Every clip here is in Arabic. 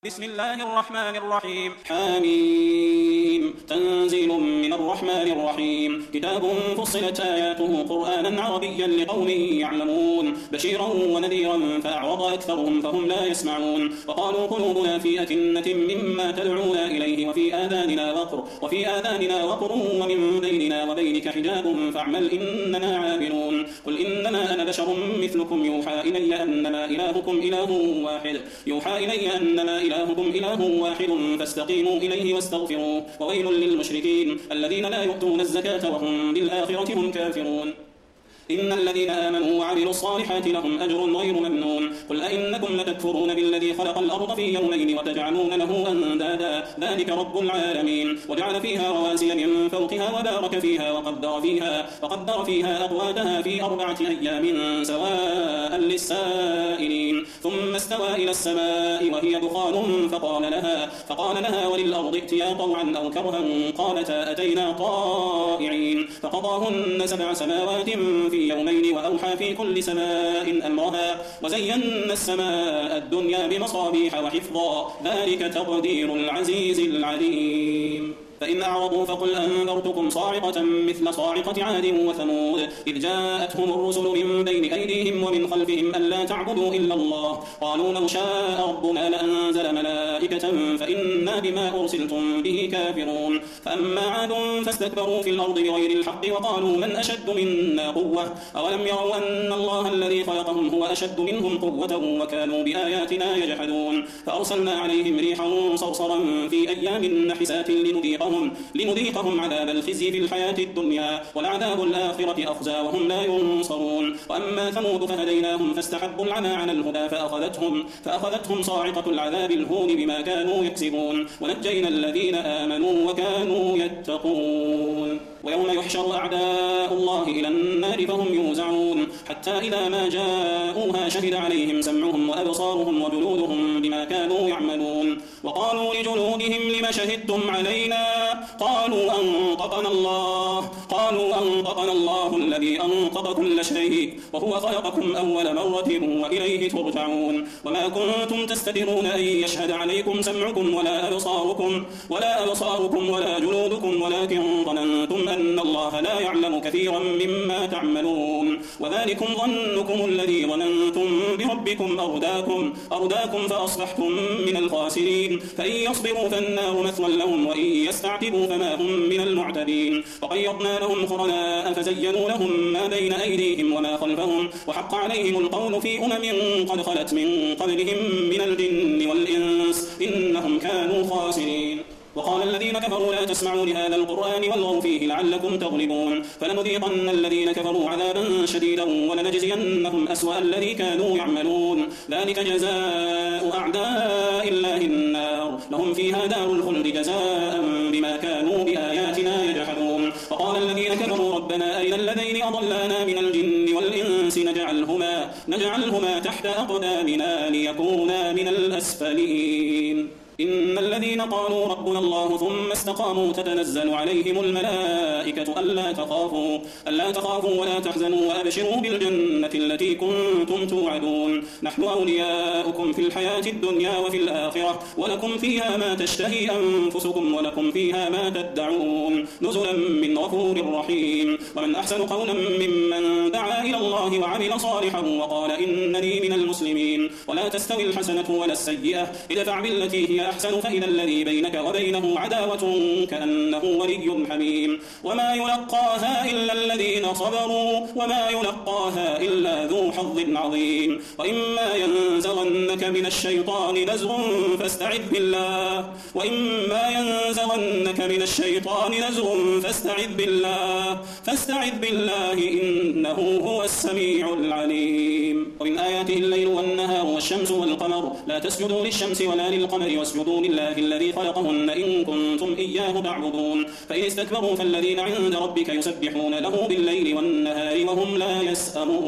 بسم الله الرحمن الرحيم حميم تنزيل من الرحمن الرحيم كتاب فصلت آياته قرآنا عربيا لقوم يعلمون بشيرا ونذيرا فأعرض أكثرهم فهم لا يسمعون وقالوا قلوبنا في أكنة مما تدعونا إليه وفي آذاننا وقر ومن بيننا وبينك حجاب فاعمل إننا عاملون قل إنما أنا بشر مثلكم يوحى إلي أنما إلهكم إله واحد فاستقيموا إليه واستغفروه وويل للمشركين الذين لا يؤتون الزكاة وهم بالآخرة هم كافرون إن الذين آمنوا وعملوا الصالحات لهم أجر غير ممنون قل أئنكم لتكفرون بالذي خلق الأرض في يومين وتجعلون له أندادا ذلك رب العالمين وجعل فيها رواسي من فوقها وبارك فيها وقدر فيها أقواتها في 4 أيام سواء للسائلين ثم استوى إلى السماء وهي دخان فقال لها وللأرض ائتيا طوعا أو كرها قالتا أتينا طائعين فقضاهن 7 سماوات في يومين وأوحى في كل سماء أمرها وزينا السماء الدنيا بمصابيح وحفظا ذلك تقدير العزيز العليم فإن أعرضوا فقل أنذرتكم صاعقة مثل صاعقة عاد وثمود إذ جاءتهم الرسل من بين أيديهم ومن خلفهم ألا تعبدوا إلا الله قالوا لو شاء ربنا لأنزل ملائكة فإنا بما أرسلتم به كافرون فأما عاد فاستكبروا في الأرض بغير الحق وقالوا من أشد منا قوة أولم يروا أن الله الذي خلقهم هو أشد منهم قوة وكانوا بآياتنا يجحدون فأرسلنا عليهم ريحا صرصرا في أيام نحسات لنذيقهم عذاب الخزي في الحياة الدنيا ولعذاب الآخرة أخزى وهم لا ينصرون وأما ثمود فهديناهم فاستحبوا العمى على الهدى فأخذتهم صاعقة العذاب الهون بما كانوا يكسبون ونجينا الذين آمنوا وكانوا يتقون ويوم يحشر أعداء الله إلى النار فهم يوزعون حتى إذا ما جاءوها شهد عليهم سمعهم وأبصارهم وجلودهم بما كانوا يعملون وقالوا لجلودهم لم شهدتم علينا قالوا أنطقنا الله الذي أنطق كل شيء وهو خلقكم أول مرة وإليه ترجعون وما كنتم تستترون أن يشهد عليكم سمعكم ولا أبصاركم ولا جلودكم ولكن ظننتم أن الله لا يعلم كثيرا مما تعملون وذلكم ظنكم الذي ظننتم بربكم أرداكم فأصبحتم من الخاسرين فإن يصبروا فالنار مثوى لهم وإن يستعتبوا فما هم من المعتدين وقيضنا لهم قرناء فزينوا لهم ما بين أيديهم وما خلفهم وحق عليهم القول في قد خلت من قبلهم من الجن والإنس إنهم كانوا خاسرين وقال الذين كفروا لا تسمعوا لهذا القرآن والغوا فيه لعلكم تغلبون فلنذيقن الذين كفروا عذابا شديدا ولنجزينهم أسوأ الذي كانوا يعملون ذلك جزاء أعداء الله النار لهم فيها دار الخلد جزاء بما كانوا بآياتنا يجحدون وقال الذين كفروا ربنا أرنا الذين أضلانا من الجن والإنس نجعلهما تحت أقدامنا ليكونا من الأسفلين إن الذين قالوا ربنا الله ثم استقاموا تتنزل عليهم الملائكة ألا تخافوا ولا تحزنوا وأبشروا بالجنة التي كنتم توعدون نحن أولياؤكم في الحياة الدنيا وفي الآخرة ولكم فيها ما تشتهي أنفسكم ولكم فيها ما تدعون نزلا من غفور رحيم ومن أحسن قولا ممن دعا إلى الله وعمل صالحا وقال إنني من المسلمين ولا تستوي الحسنة ولا السيئة ادفع بالتي هي أحسن فإذا الذي بينك وبينه عداوة كأنه ولي حميم وما يلقاها إلا الذين صبروا وما يلقاها إلا ذو حظ عظيم وإما ينزغنك من الشيطان نزغ فاستعذ بالله إنه هو السميع العليم ومن آياته الليل والنهار والشمس والقمر لا تسجدوا للشمس ولا للقمر واسجدوا لله الذي خلقهن إن كنتم إياه تعبدون فإن استكبروا فالذين عند ربك يسبحون له بالليل والنهار وهم لا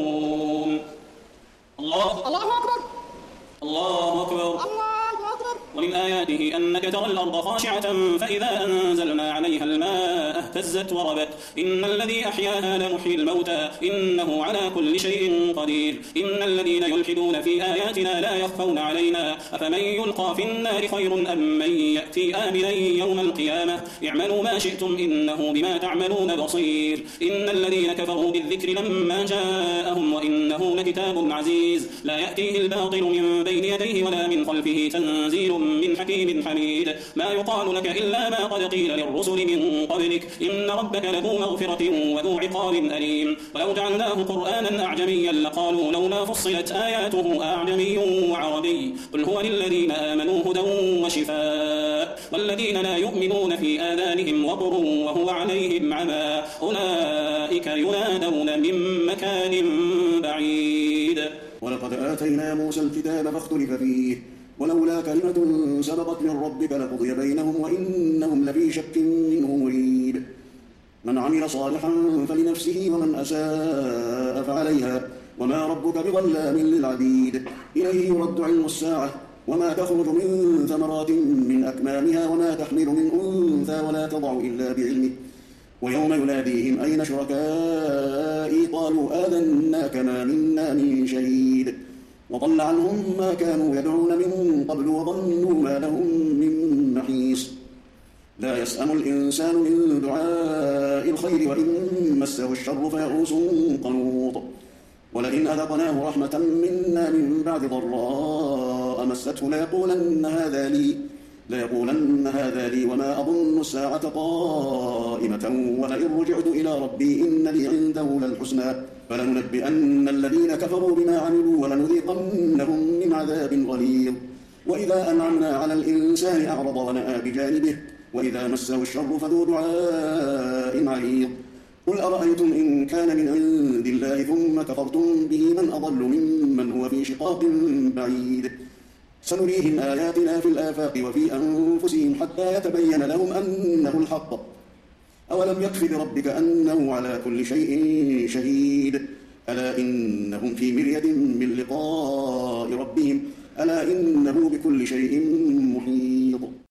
يسأمون الله أكبر ومن آياته أنك ترى الأرض خاشعة فإذا أنزلنا عليها الماء اهتزت وربت إن الذي أحياها لمحيي الموتى إنه على كل شيء قدير إن الذين يلحدون في آياتنا لا يخفون علينا أفمن يلقى في النار خير أم من يأتي آمنا يوم القيامة اعملوا ما شئتم إنه بما تعملون بصير إن الذين كفروا بالذكر لما جاءهم وإنه لكتاب عزيز لا يأتيه الباطل من بين يديه ولا من خلفه تنزيل من حكيم حميد ما يقال لك إلا ما قد قيل للرسل من قبلك إن ربك لذو مغفرة وذو عقاب أليم ولو جعلناه قرآنا أعجميا لقالوا لولا فصلت آياته أعجمي وعربي قل هو للذين آمنوا هدى وشفاء والذين لا يؤمنون في آذانهم وقر وهو عليهم عمى أولئك ينادون من مكان بعيد. ولقد آتينا موسى الكتاب فاختلف فيه ولولا كلمة سبقت من ربك لقضي بينهم وإنهم لفي شك منه مريب. من عمل صالحا فلنفسه ومن أساء فعليها وما ربك بظلام للعبيد. إليه يرد علم الساعة وما تخرج من ثمرات من أكمامها وما تحمل من أنثى ولا تضع إلا بعلمه ويوم يناديهم أين شركائي قالوا آذناك ما منا من شهيد وضل عنهم ما كانوا يدعون من قبل وظنوا ما لهم من محيص. لا يسأم الإنسان من دعاء الخير وإن مسه الشر فيئوس قنوط. ولئن أذقناه رحمة منا من بعد ضراء مسته ليقولن هذا لي وما أظن الساعة قائمة ولئن رجعت إلى ربي إن لي عنده للحسنى فلننبئن الذين كفروا بما عملوا ولنذيقنهم من عذاب غليظ. وإذا أنعمنا على الإنسان أعرض ونأى بجانبه وإذا مسه الشر فذو دعاء عريض. قل أرأيتم إن كان من عند الله ثم كفرتم به من أضل ممن هو في شقاق بعيد. سنريهم آياتنا في الآفاق وفي أنفسهم حتى يتبين لهم أنه الحق. أولم يكف بربك أنه على كل شيء شهيد. ألا إنهم في مرية من لقاء ربهم ألا إنه بكل شيء محيط.